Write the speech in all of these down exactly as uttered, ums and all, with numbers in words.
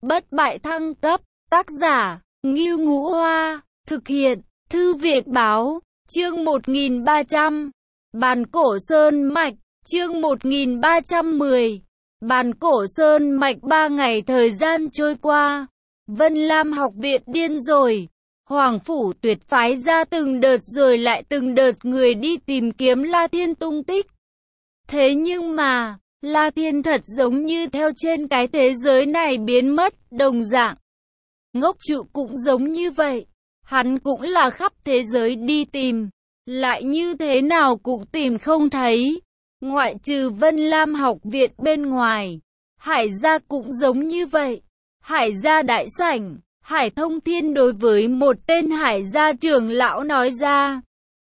Bất bại thăng cấp, tác giả, Ngưu Ngũ Hoa, thực hiện, Thư viện báo, chương một nghìn ba trăm. Bàn cổ sơn mạch, chương một nghìn ba trăm mười. Bàn cổ sơn mạch. Ba ngày thời gian trôi qua, Vân Lam học viện điên rồi. Hoàng phủ Tuyệt phái ra từng đợt rồi lại từng đợt người đi tìm kiếm La Thiên tung tích. Thế nhưng mà, La Thiên thật giống như theo trên cái thế giới này biến mất, đồng dạng. Ngốc Trụ cũng giống như vậy. Hắn cũng là khắp thế giới đi tìm, lại như thế nào cũng tìm không thấy. Ngoại trừ Vân Lam học viện bên ngoài, Hải gia cũng giống như vậy. Hải gia đại sảnh, Hải Thông Thiên đối với một tên Hải gia trưởng lão nói ra.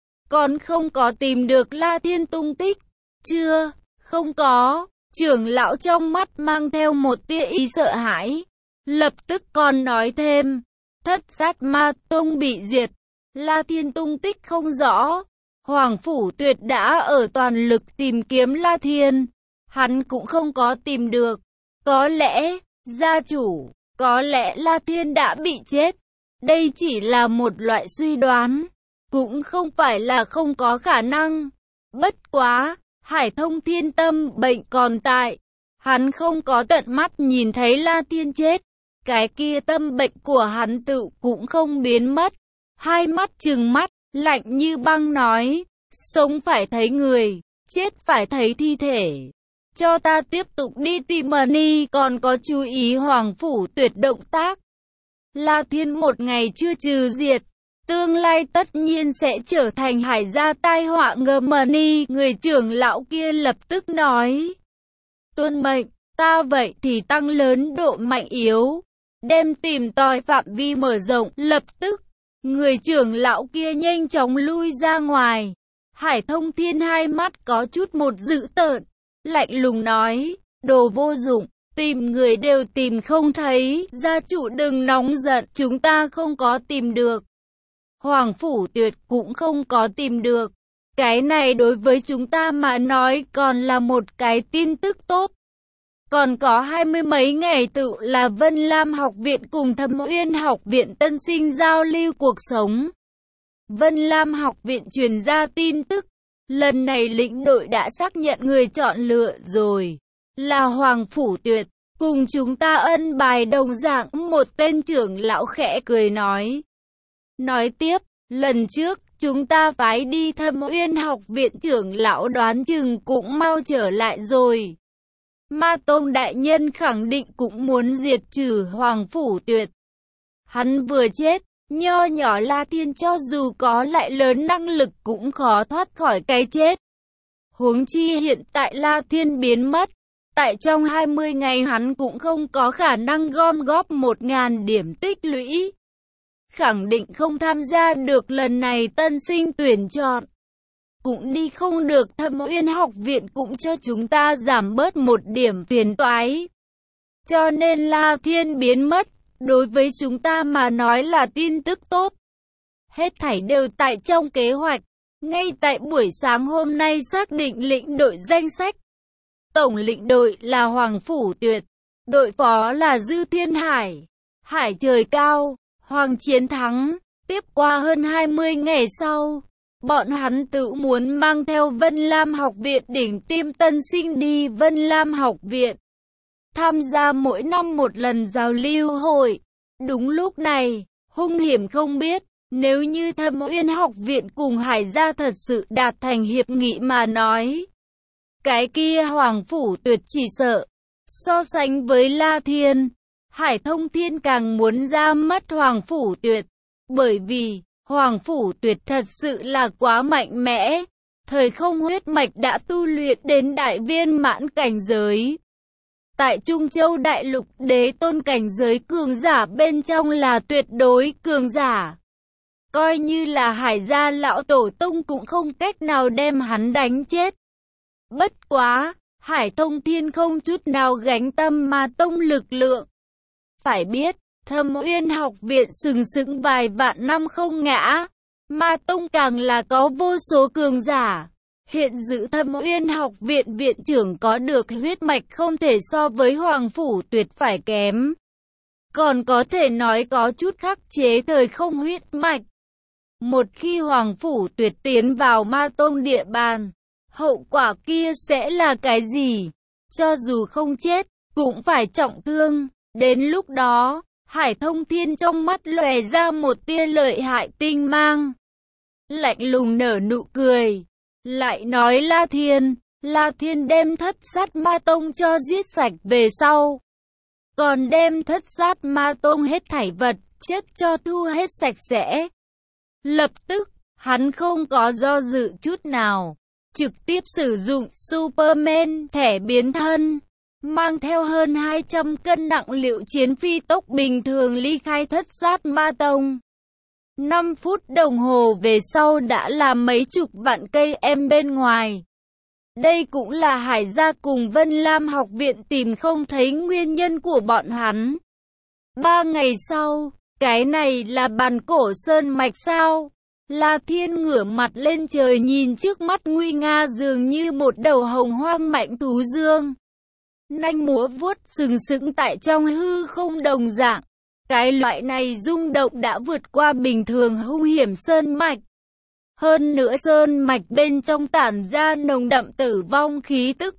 Còn không có tìm được La Thiên tung tích. Chưa, không có. Trưởng lão trong mắt mang theo một tia ý sợ hãi. Lập tức còn nói thêm. Thất sát ma tông bị diệt. La Thiên tung tích không rõ. Hoàng phủ Tuyệt đã ở toàn lực tìm kiếm La Thiên. Hắn cũng không có tìm được. Có lẽ, gia chủ, có lẽ La Thiên đã bị chết. Đây chỉ là một loại suy đoán. Cũng không phải là không có khả năng. Bất quá, Hải Thông Thiên tâm bệnh còn tại. Hắn không có tận mắt nhìn thấy La Thiên chết. Cái kia tâm bệnh của hắn tự cũng không biến mất. Hai mắt trừng mắt, lạnh như băng nói. Sống phải thấy người, chết phải thấy thi thể. Cho ta tiếp tục đi tìm Mani. Còn có chú ý Hoàng phủ Tuyệt động tác. La Thiên một ngày chưa trừ diệt, tương lai tất nhiên sẽ trở thành Hải gia tai họa ngờ Mani. Người trưởng lão kia lập tức nói. Tuân mệnh, ta vậy thì tăng lớn độ mạnh yếu. Đem tìm tòi phạm vi mở rộng. Lập tức, người trưởng lão kia nhanh chóng lui ra ngoài. Hải Thông Thiên hai mắt có chút một dữ tợn, lạnh lùng nói, đồ vô dụng, tìm người đều tìm không thấy, gia chủ đừng nóng giận, chúng ta không có tìm được. Hoàng phủ Tuyệt cũng không có tìm được. Cái này đối với chúng ta mà nói còn là một cái tin tức tốt. Còn có hai mươi mấy ngày tự là Vân Lam học viện cùng Thâm Uyên học viện tân sinh giao lưu cuộc sống. Vân Lam học viện truyền ra tin tức. Lần này lĩnh đội đã xác nhận người chọn lựa rồi. Là Hoàng phủ Tuyệt. Cùng chúng ta ân bài đồng dạng. Một tên trưởng lão khẽ cười nói. Nói tiếp, lần trước chúng ta phái đi Thâm Uyên học viện trưởng lão đoán chừng cũng mau trở lại rồi. Ma Tôn đại nhân khẳng định cũng muốn diệt trừ Hoàng phủ Tuyệt. Hắn vừa chết, nho nhỏ La Thiên cho dù có lại lớn năng lực cũng khó thoát khỏi cái chết. Huống chi hiện tại La Thiên biến mất. Tại trong hai mươi ngày hắn cũng không có khả năng gom góp một ngàn điểm tích lũy. Khẳng định không tham gia được lần này tân sinh tuyển chọn. Cũng đi không được. Thâm Uyên học viện cũng cho chúng ta giảm bớt một điểm phiền toái. Cho nên La Thiên biến mất, đối với chúng ta mà nói là tin tức tốt. Hết thảy đều tại trong kế hoạch. Ngay tại buổi sáng hôm nay xác định lĩnh đội danh sách. Tổng lĩnh đội là Hoàng phủ Tuyệt. Đội phó là Dư Thiên Hải. Hải trời cao, Hoàng chiến thắng. Tiếp qua hơn hai mươi ngày sau, bọn hắn tự muốn mang theo Vân Lam học viện đỉnh tiêm tân sinh đi Vân Lam học viện. Tham gia mỗi năm một lần giao lưu hội. Đúng lúc này, hung hiểm không biết, nếu như Thâm Uyên học viện cùng Hải gia thật sự đạt thành hiệp nghị mà nói. Cái kia Hoàng phủ Tuyệt chỉ sợ. So sánh với La Thiên, Hải Thông Thiên càng muốn ra mắt Hoàng phủ Tuyệt. Bởi vì, Hoàng phủ Tuyệt thật sự là quá mạnh mẽ. Thời không huyết mạch đã tu luyện đến đại viên mãn cảnh giới. Tại Trung Châu Đại Lục đế tôn cảnh giới cường giả bên trong là tuyệt đối cường giả. Coi như là Hải gia lão tổ tông cũng không cách nào đem hắn đánh chết. Bất quá, Hải Thông Thiên không chút nào gánh tâm mà tông lực lượng. Phải biết, Thâm Uyên học viện sừng sững vài vạn năm không ngã. Ma tông càng là có vô số cường giả. Hiện giữ Thâm Uyên học viện viện trưởng có được huyết mạch không thể so với Hoàng phủ Tuyệt phải kém. còn có thể nói có chút khắc chế thời không huyết mạch. Một khi Hoàng Phủ Tuyệt tiến vào Ma Tông địa bàn, hậu quả kia sẽ là cái gì? Cho dù không chết, cũng phải trọng thương. Đến lúc đó, Hải Thông Thiên trong mắt lòe ra một tia lợi hại tinh mang. Lạnh lùng nở nụ cười, lại nói La Thiên, La Thiên đem Thất Sát Ma Tông cho giết sạch về sau, còn đem Thất Sát Ma Tông hết thảy vật chất cho thu hết sạch sẽ. Lập tức, hắn không có do dự chút nào, trực tiếp sử dụng Superman thẻ biến thân, mang theo hơn hai trăm cân nặng liệu chiến phi tốc bình thường ly khai Thất Sát Ma Tông. năm phút đồng hồ về sau đã là mấy chục vạn cây em bên ngoài. Đây cũng là Hải gia cùng Vân Lam học viện tìm không thấy nguyên nhân của bọn hắn. Ba ngày sau, cái này là Bàn Cổ Sơn Mạch sao? La Thiên ngửa mặt lên trời nhìn trước mắt nguy nga dường như một đầu hồng hoang mạnh thú dương. Nanh múa vuốt sừng sững tại trong hư không đồng dạng. Cái loại này rung động đã vượt qua bình thường hung hiểm sơn mạch. Hơn nữa sơn mạch bên trong tản ra nồng đậm tử vong khí tức.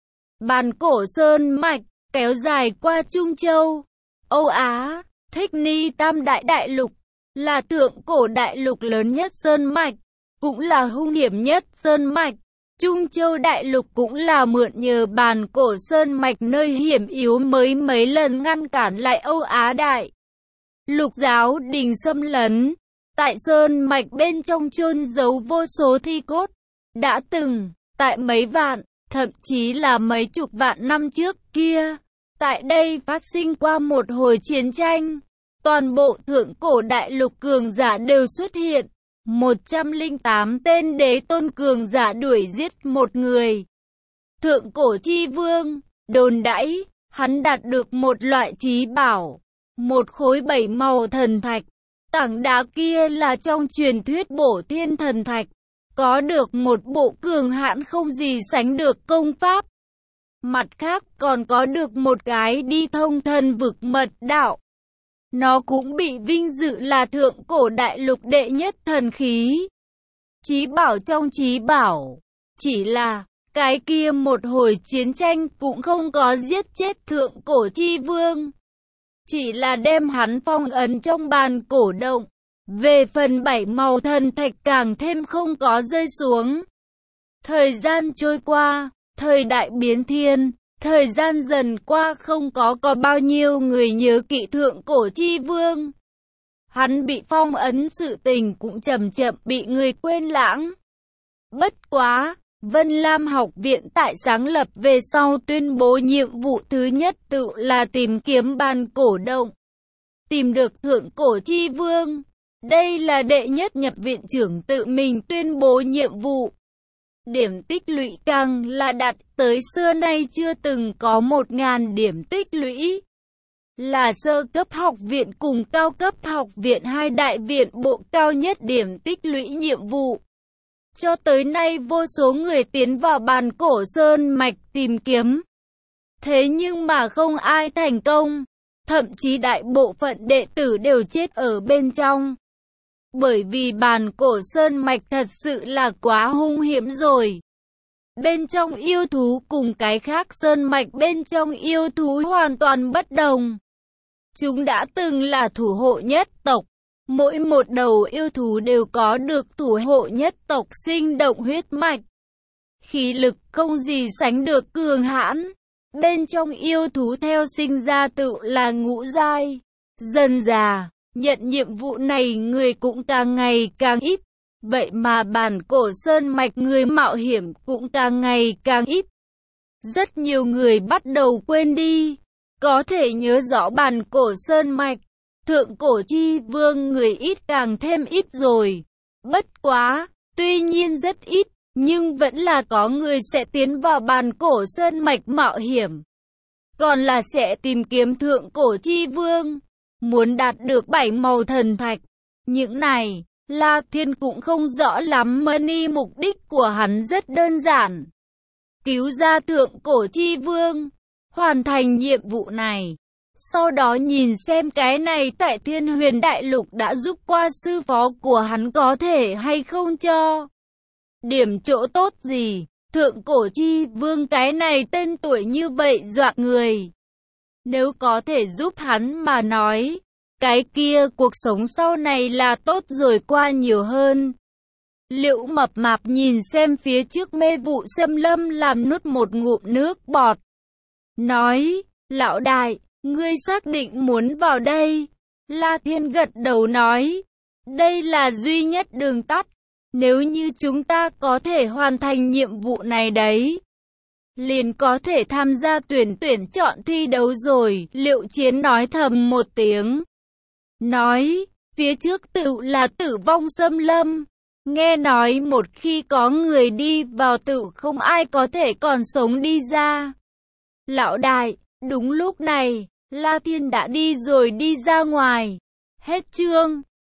Bàn Cổ Sơn Mạch, kéo dài qua Trung Châu, Âu Á, Thích Ni Tam Đại Đại Lục, là thượng cổ đại lục lớn nhất sơn mạch, cũng là hung hiểm nhất sơn mạch. Trung Châu Đại Lục cũng là mượn nhờ Bàn Cổ Sơn Mạch nơi hiểm yếu mới mấy lần ngăn cản lại Âu Á Đại Lục giáo đình xâm lấn. Tại sơn mạch bên trong chôn giấu vô số thi cốt. Đã từng, tại mấy vạn, thậm chí là mấy chục vạn năm trước kia, tại đây phát sinh qua một hồi chiến tranh. Toàn bộ thượng cổ đại lục cường giả đều xuất hiện. một trăm lẻ tám tên đế tôn cường giả đuổi giết một người. Thượng cổ chi vương, đồn đãi, hắn đạt được một loại trí bảo. Một khối bảy màu thần thạch. Tảng đá kia là trong truyền thuyết bổ thiên thần thạch. Có được một bộ cường hãn không gì sánh được công pháp. Mặt khác còn có được một cái đi thông thần vực mật đạo. Nó cũng bị vinh dự là thượng cổ đại lục đệ nhất thần khí. Chí bảo trong chí bảo. Chỉ là, cái kia một hồi chiến tranh cũng không có giết chết thượng cổ chi vương. Chỉ là đem hắn phong ấn trong bàn cổ động. Về phần bảy màu thần thạch càng thêm không có rơi xuống. Thời gian trôi qua, thời đại biến thiên. Thời gian dần qua không có có bao nhiêu người nhớ kỵ thượng cổ chi vương. Hắn bị phong ấn sự tình cũng chậm chậm bị người quên lãng. Bất quá, Vân Lam học viện tại sáng lập về sau tuyên bố nhiệm vụ thứ nhất tự là tìm kiếm bàn cổ động. Tìm được thượng cổ chi vương. Đây là đệ nhất nhập viện trưởng tự mình tuyên bố nhiệm vụ. Điểm tích lũy càng là đạt tới xưa nay chưa từng có một ngàn điểm tích lũy. Là sơ cấp học viện cùng cao cấp học viện hai đại viện bộ cao nhất điểm tích lũy nhiệm vụ. Cho tới nay vô số người tiến vào Bàn Cổ Sơn Mạch tìm kiếm. Thế nhưng mà không ai thành công. Thậm chí đại bộ phận đệ tử đều chết ở bên trong. Bởi vì Bàn Cổ Sơn Mạch thật sự là quá hung hiểm rồi. Bên trong yêu thú cùng cái khác sơn mạch bên trong yêu thú hoàn toàn bất đồng. Chúng đã từng là thủ hộ nhất tộc. Mỗi một đầu yêu thú đều có được thủ hộ nhất tộc sinh động huyết mạch. Khí lực không gì sánh được cường hãn. Bên trong yêu thú theo sinh ra tự là ngũ giai. Dần già, nhận nhiệm vụ này người cũng càng ngày càng ít. Vậy mà Bàn Cổ Sơn Mạch người mạo hiểm cũng càng ngày càng ít. Rất nhiều người bắt đầu quên đi. Có thể nhớ rõ Bàn Cổ Sơn Mạch. Thượng cổ chi vương người ít càng thêm ít rồi. Bất quá, tuy nhiên rất ít, nhưng vẫn là có người sẽ tiến vào Bàn Cổ Sơn Mạch mạo hiểm. Còn là sẽ tìm kiếm thượng cổ chi vương. Muốn đạt được bảy màu thần thạch. Những này, La Thiên cũng không rõ lắm mani mục đích của hắn rất đơn giản. Cứu ra thượng cổ chi vương. Hoàn thành nhiệm vụ này. Sau đó nhìn xem cái này tại Thiên Huyền Đại Lục đã giúp qua sư phó của hắn có thể hay không cho điểm chỗ tốt gì. Thượng Cổ Chi Vương cái này tên tuổi như vậy dọa người. Nếu có thể giúp hắn mà nói, cái kia cuộc sống sau này là tốt rồi qua nhiều hơn. Liễu Mập Mạp nhìn xem phía trước mê vụ xâm lâm làm nuốt một ngụm nước bọt. Nói, lão đại, ngươi xác định muốn vào đây. La Thiên gật đầu nói, đây là duy nhất đường tắt. Nếu như chúng ta có thể hoàn thành nhiệm vụ này đấy, liền có thể tham gia tuyển tuyển chọn thi đấu rồi. Liệu Chiến nói thầm một tiếng. Nói, phía trước tự là tử vong xâm lâm. Nghe nói một khi có người đi vào tự không ai có thể còn sống đi ra. Lão đại, đúng lúc này, La Thiên đã đi rồi đi ra ngoài. Hết chương.